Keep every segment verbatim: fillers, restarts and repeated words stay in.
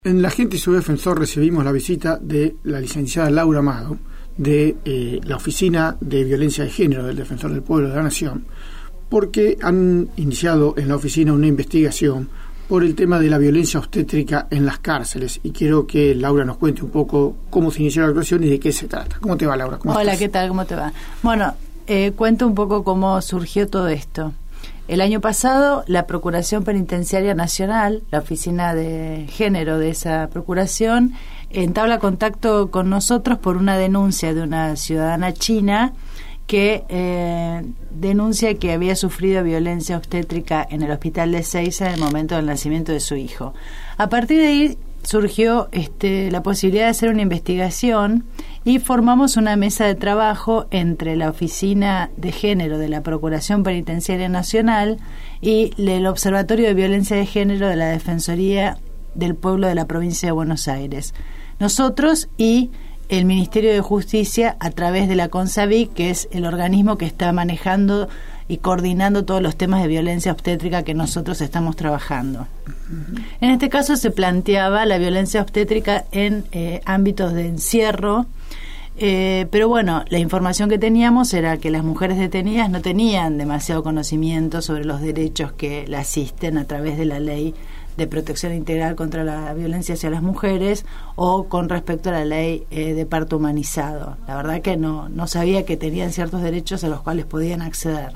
En La Gente y su Defensor recibimos la visita de la licenciada Laura Amado de eh, la Oficina de Violencia de Género del Defensor del Pueblo de la Nación, porque han iniciado en la oficina una investigación por el tema de la violencia obstétrica en las cárceles, y quiero que Laura nos cuente un poco cómo se inició la actuación y de qué se trata. ¿Cómo te va, Laura? ¿Cómo Hola, estás? ¿qué tal? ¿Cómo te va? Bueno, eh, cuento un poco cómo surgió todo esto. El año pasado, la Procuración Penitenciaria Nacional, la oficina de género de esa procuración, entabla contacto con nosotros por una denuncia de una ciudadana china que eh, denuncia que había sufrido violencia obstétrica en el hospital de Ezeiza en el momento del nacimiento de su hijo. A partir de ahí surgió este, la posibilidad de hacer una investigación y formamos una mesa de trabajo entre la Oficina de Género de la Procuración Penitenciaria Nacional y el Observatorio de Violencia de Género de la Defensoría del Pueblo de la Provincia de Buenos Aires. Nosotros y el Ministerio de Justicia a través de la CONSAVIC, que es el organismo que está manejando y coordinando todos los temas de violencia obstétrica que nosotros estamos trabajando. En este caso se planteaba la violencia obstétrica en eh, ámbitos de encierro, eh, pero bueno, la información que teníamos era que las mujeres detenidas no tenían demasiado conocimiento sobre los derechos que la asisten a través de la ley de protección integral contra la violencia hacia las mujeres o con respecto a la ley eh, de parto humanizado. La verdad que no, no sabía que tenían ciertos derechos a los cuales podían acceder.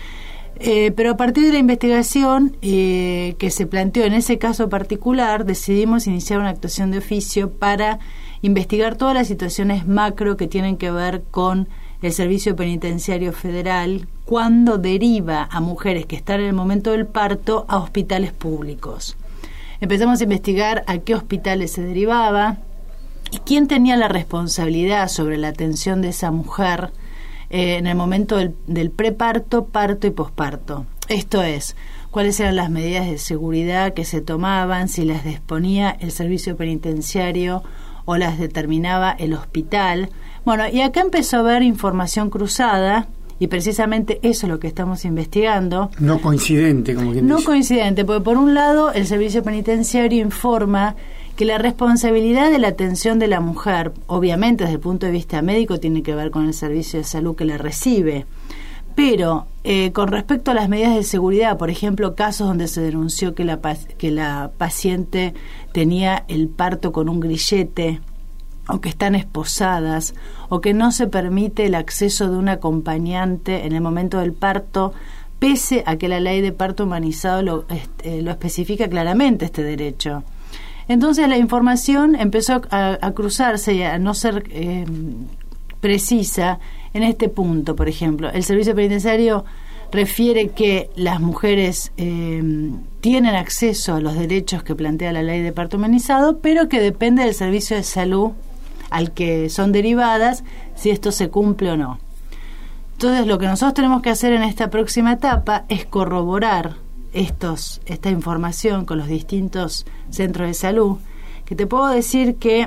Eh, pero a partir de la investigación eh, que se planteó en ese caso particular, decidimos iniciar una actuación de oficio para investigar todas las situaciones macro que tienen que ver con el Servicio Penitenciario Federal cuando deriva a mujeres que están en el momento del parto a hospitales públicos. Empezamos a investigar a qué hospitales se derivaba y quién tenía la responsabilidad sobre la atención de esa mujer eh, en el momento del, del preparto, parto y posparto. Esto es, cuáles eran las medidas de seguridad que se tomaban, si las disponía el servicio penitenciario o las determinaba el hospital. Bueno, y acá empezó a haber información cruzada, y precisamente eso es lo que estamos investigando. No coincidente, como quien No dice. coincidente, porque por un lado el servicio penitenciario informa que la responsabilidad de la atención de la mujer, obviamente desde el punto de vista médico, tiene que ver con el servicio de salud que la recibe. Pero eh, con respecto a las medidas de seguridad, por ejemplo, casos donde se denunció que la, que la paciente tenía el parto con un grillete, o que están esposadas, o que no se permite el acceso de un acompañante en el momento del parto, pese a que la ley de parto humanizado lo, este, lo especifica claramente este derecho. Entonces la información empezó a, a cruzarse y a no ser eh, precisa en este punto. Por ejemplo, el servicio penitenciario refiere que las mujeres eh, tienen acceso a los derechos que plantea la ley de parto humanizado, pero que depende del servicio de salud al que son derivadas, si esto se cumple o no. Entonces, lo que nosotros tenemos que hacer en esta próxima etapa es corroborar estos, esta información con los distintos centros de salud, que te puedo decir que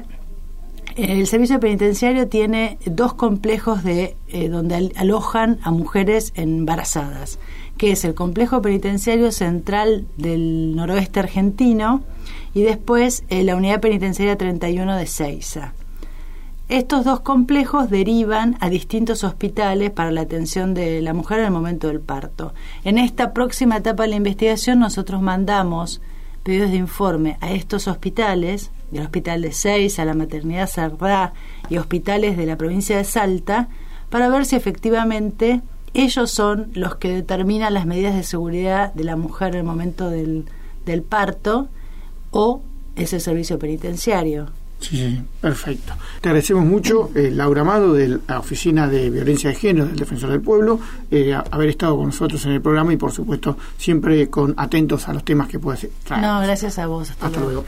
el servicio penitenciario tiene dos complejos de eh, donde al, alojan a mujeres embarazadas, que es el complejo penitenciario central del noroeste argentino y después eh, la unidad penitenciaria treinta y uno de Ezeiza. Estos dos complejos derivan a distintos hospitales para la atención de la mujer en el momento del parto. En esta próxima etapa de la investigación nosotros mandamos pedidos de informe a estos hospitales, del Hospital de Ezeiza, la Maternidad Sardá y hospitales de la provincia de Salta, para ver si efectivamente ellos son los que determinan las medidas de seguridad de la mujer en el momento del, del parto, o es el servicio penitenciario. Sí, sí, perfecto. Te agradecemos mucho, eh, Laura Amado, de la Oficina de Violencia de Género del Defensor del Pueblo, eh, haber estado con nosotros en el programa y, por supuesto, siempre con atentos a los temas que puedes traer. No, gracias a vos. Hasta, Hasta luego. luego.